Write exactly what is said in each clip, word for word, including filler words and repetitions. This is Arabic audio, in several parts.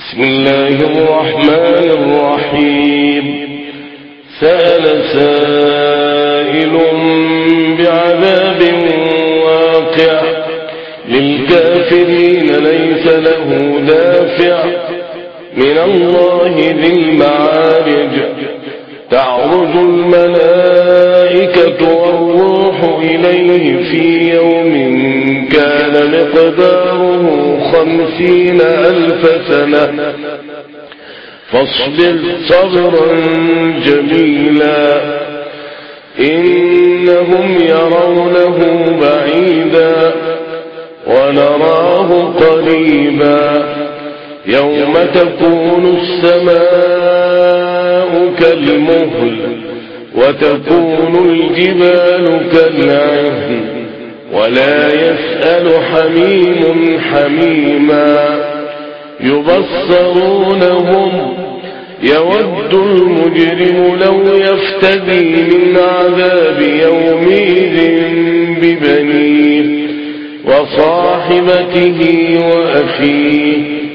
بسم الله الرحمن الرحيم. سأل سائل بعذاب واقع للكافرين ليس له دافع من الله ذي المعارج. تعرج الملائكة والروح إليه في يوم كان مقداره خمسين ألف سنة فاصبر صبرا جميلا إنهم يرونه بعيدا ونراه قريبا يوم تكون السماء كالمهل وتكون الجبال كالعهن ولا يسأل حميم حميما يبصرونهم يود المجرم لو يفتدي من عذاب يومئذ ببنيه وصاحبته وأخيه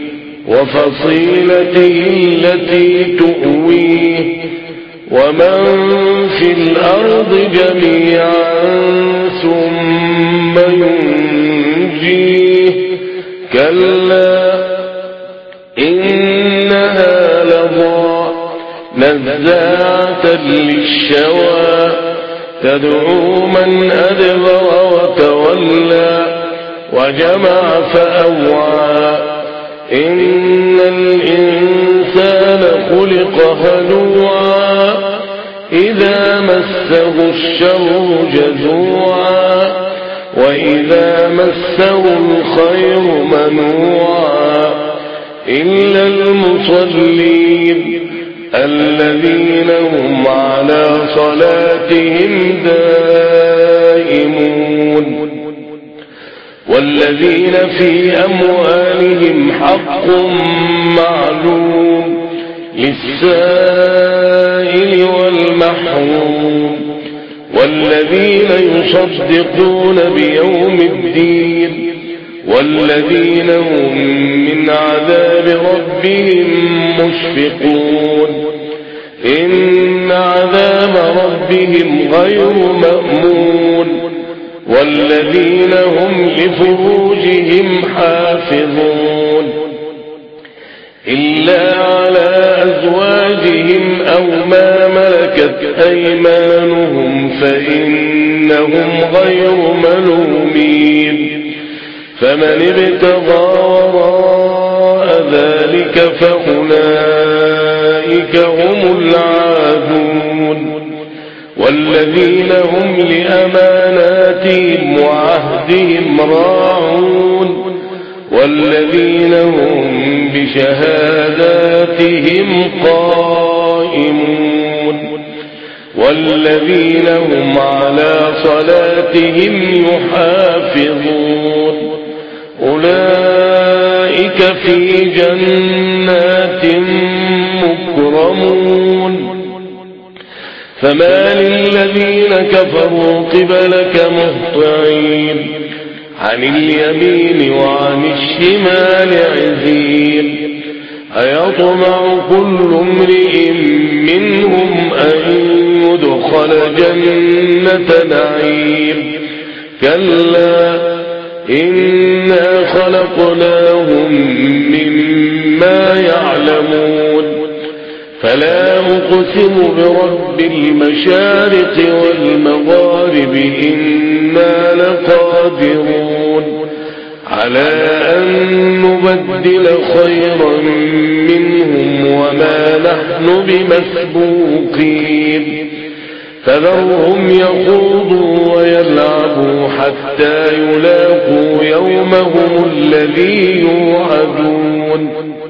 وفصيلته التي تؤويه ومن في الأرض جميعا ثم ينجيه كلا إنها لظى نزاعة للشوى تدعو من أدبر وتولى وجمع فأوعى إن الإنسان خلق هلوعا إذا مسه الشر جزوعا وإذا مسه الخير منوعا إلا المصلين الذين هم على صلاتهم دائمون والذين في أموالهم حق معلوم للسائل والمحروم والذين يصدقون بيوم الدين والذين هم من عذاب ربهم مشفقون إن عذاب ربهم غير مأمون والذين هم لفروجهم حافظون إلا على أزواجهم أو ما ملكت أيمانهم فإنهم غير ملومين فمن ابتغى وراء ذلك فأولئك هم العادون والذين هم لأماناتهم وعهدهم راعون والذين هم بشهاداتهم قائمون والذين هم على صلاتهم يحافظون أولئك في جنات مكرمون فما للذين كفروا قبلك مهطعين عن اليمين وعن الشمال عزين أيطمع كل امرئ منهم أن يدخل جنة نعيم كلا إنا خلقناهم مما يعلمون فلا أقسم برب المشارق والمغارب إنا لقادرون على أن نبدل خيرا منهم وما نحن بمسبوقين فذرهم يخوضوا ويلعبوا حتى يلاقوا يومهم الذي يوعدون